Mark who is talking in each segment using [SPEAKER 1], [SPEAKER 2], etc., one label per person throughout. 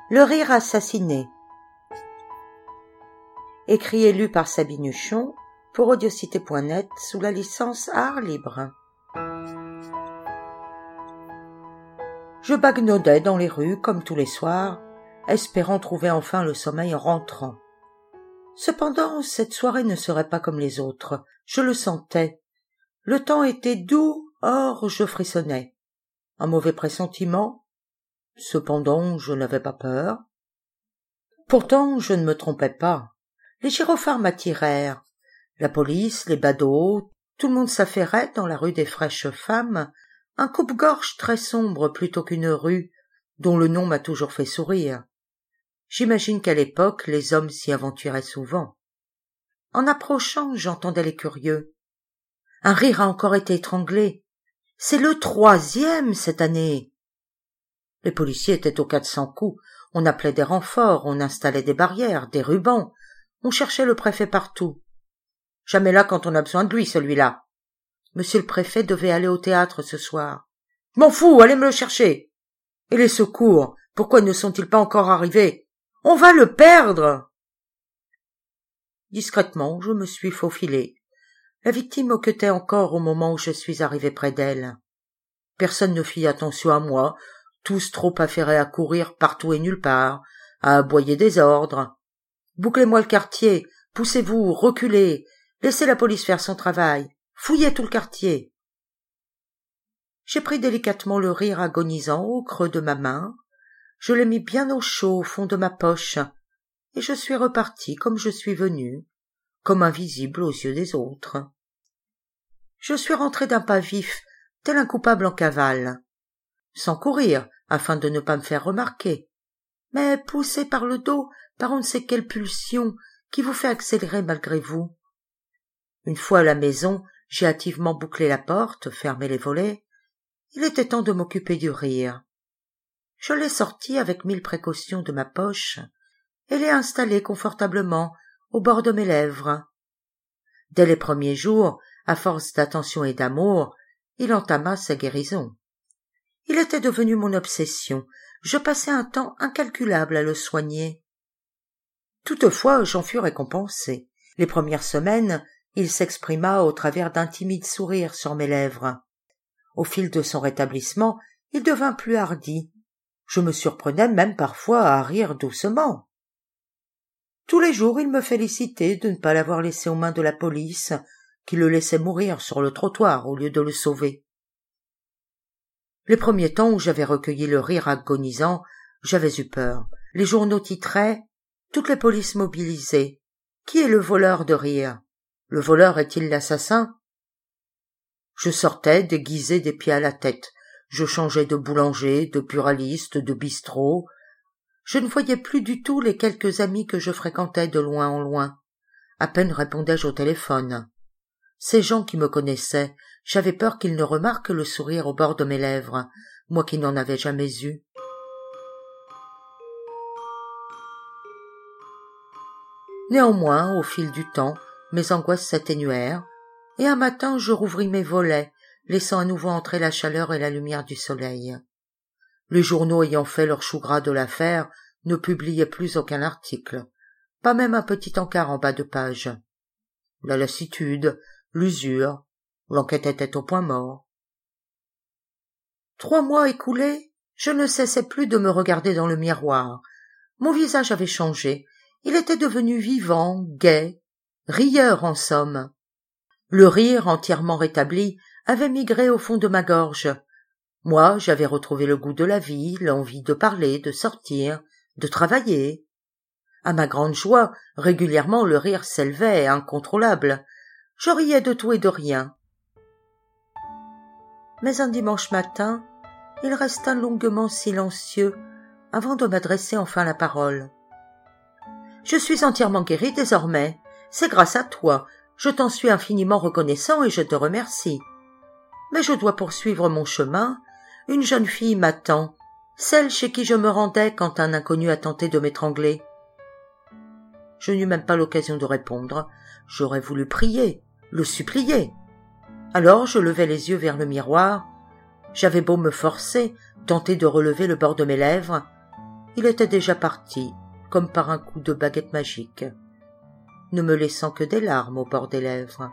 [SPEAKER 1] Le rire assassiné. Écrit et lu par Sabine Huchon pour Audiocité.net sous la licence Art Libre. Je bagnaudais dans les rues comme tous les soirs, espérant trouver enfin le sommeil en rentrant. Cependant, cette soirée ne serait pas comme les autres, je le sentais. Le temps était doux, or je frissonnais. Un mauvais pressentiment? Cependant, je n'avais pas peur. Pourtant, je ne me trompais pas. Les gyrophares m'attirèrent. La police, les badauds, tout le monde s'affairait dans la rue des Fraîches Femmes, un coupe-gorge très sombre plutôt qu'une rue, dont le nom m'a toujours fait sourire. J'imagine qu'à l'époque, les hommes s'y aventuraient souvent. En approchant, j'entendais les curieux. Un rire a encore été étranglé. C'est le 3e cette année. Les policiers étaient aux 400 coups. On appelait des renforts, on installait des barrières, des rubans. On cherchait le préfet partout. Jamais là quand on a besoin de lui, celui-là. Monsieur le préfet devait aller au théâtre ce soir. « Je m'en fous, allez me le chercher !» « Et les secours, pourquoi ne sont-ils pas encore arrivés ? On va le perdre !» Discrètement, je me suis faufilé. La victime hoquetait encore au moment où je suis arrivé près d'elle. Personne ne fit attention à moi, tous trop affairés à courir partout et nulle part, à aboyer des ordres. « Bouclez-moi le quartier, poussez-vous, reculez, laissez la police faire son travail, fouillez tout le quartier. » J'ai pris délicatement le rire agonisant au creux de ma main, je l'ai mis bien au chaud au fond de ma poche, et je suis reparti comme je suis venu, comme invisible aux yeux des autres. Je suis rentré d'un pas vif, tel un coupable en cavale, sans courir, afin de ne pas me faire remarquer, mais poussé par le dos, par on ne sait quelle pulsion qui vous fait accélérer malgré vous. Une fois à la maison, j'ai hâtivement bouclé la porte, fermé les volets. Il était temps de m'occuper du rire. Je l'ai sorti avec 1000 précautions de ma poche et l'ai installé confortablement au bord de mes lèvres. Dès les premiers jours, à force d'attention et d'amour, il entama sa guérison. Il était devenu mon obsession. Je passais un temps incalculable à le soigner. Toutefois, j'en fus récompensé. Les premières semaines, il s'exprima au travers d'un timide sourire sur mes lèvres. Au fil de son rétablissement, il devint plus hardi. Je me surprenais même parfois à rire doucement. Tous les jours, il me félicitait de ne pas l'avoir laissé aux mains de la police, qui le laissait mourir sur le trottoir au lieu de le sauver. Les premiers temps où j'avais recueilli le rire agonisant, j'avais eu peur. Les journaux titraient « Toutes les polices mobilisées. Qui est le voleur de rire ? Le voleur est-il l'assassin ?» Je sortais déguisé des pieds à la tête. Je changeais de boulanger, de buraliste, de bistrot. Je ne voyais plus du tout les quelques amis que je fréquentais de loin en loin. À peine répondais-je au téléphone. Ces gens qui me connaissaient, j'avais peur qu'ils ne remarquent le sourire au bord de mes lèvres, moi qui n'en avais jamais eu. Néanmoins, au fil du temps, mes angoisses s'atténuèrent, et un matin je rouvris mes volets, laissant à nouveau entrer la chaleur et la lumière du soleil. Les journaux ayant fait leur chou gras de l'affaire ne publiaient plus aucun article, pas même un petit encart en bas de page. La lassitude, l'usure, l'enquête était au point mort. 3 mois écoulés, je ne cessais plus de me regarder dans le miroir. Mon visage avait changé, il était devenu vivant, gai, rieur en somme. Le rire, entièrement rétabli, avait migré au fond de ma gorge. Moi, j'avais retrouvé le goût de la vie, l'envie de parler, de sortir, de travailler. À ma grande joie, régulièrement le rire s'élevait, incontrôlable. Je riais de tout et de rien. Mais un dimanche matin, il resta longuement silencieux avant de m'adresser enfin la parole. « Je suis entièrement guéri désormais. C'est grâce à toi. Je t'en suis infiniment reconnaissant et je te remercie. Mais je dois poursuivre mon chemin. Une jeune fille m'attend, celle chez qui je me rendais quand un inconnu a tenté de m'étrangler. » Je n'eus même pas l'occasion de répondre. J'aurais voulu prier, le supplier. Alors je levai les yeux vers le miroir. J'avais beau me forcer, tenter de relever le bord de mes lèvres, il était déjà parti, comme par un coup de baguette magique, ne me laissant que des larmes au bord des lèvres.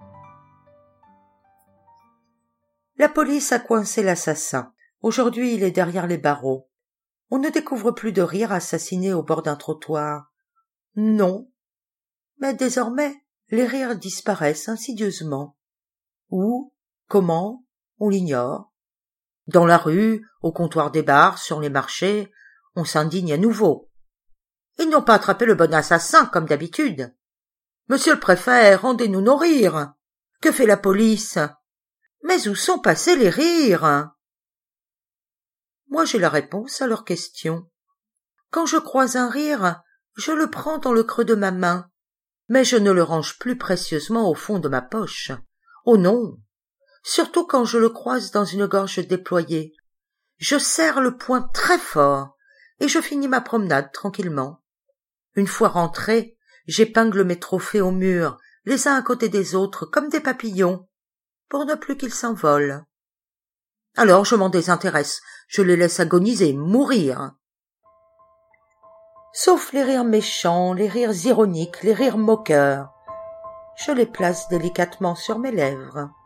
[SPEAKER 1] La police a coincé l'assassin. Aujourd'hui, il est derrière les barreaux. On ne découvre plus de rire assassiné au bord d'un trottoir. Non. Mais désormais, les rires disparaissent insidieusement. Où? Comment? On l'ignore. Dans la rue, au comptoir des bars, sur les marchés, on s'indigne à nouveau. Ils n'ont pas attrapé le bon assassin, comme d'habitude. Monsieur le préfet, rendez-nous nos rires. Que fait la police? Mais où sont passés les rires? Moi, j'ai la réponse à leurs questions. Quand je croise un rire, je le prends dans le creux de ma main, mais je ne le range plus précieusement au fond de ma poche. Oh non! Surtout quand je le croise dans une gorge déployée. Je serre le poing très fort, et je finis ma promenade tranquillement. Une fois rentré, j'épingle mes trophées au mur, les uns à côté des autres, comme des papillons, pour ne plus qu'ils s'envolent. Alors je m'en désintéresse, je les laisse agoniser, mourir. Sauf les rires méchants, les rires ironiques, les rires moqueurs. Je les place délicatement sur mes lèvres.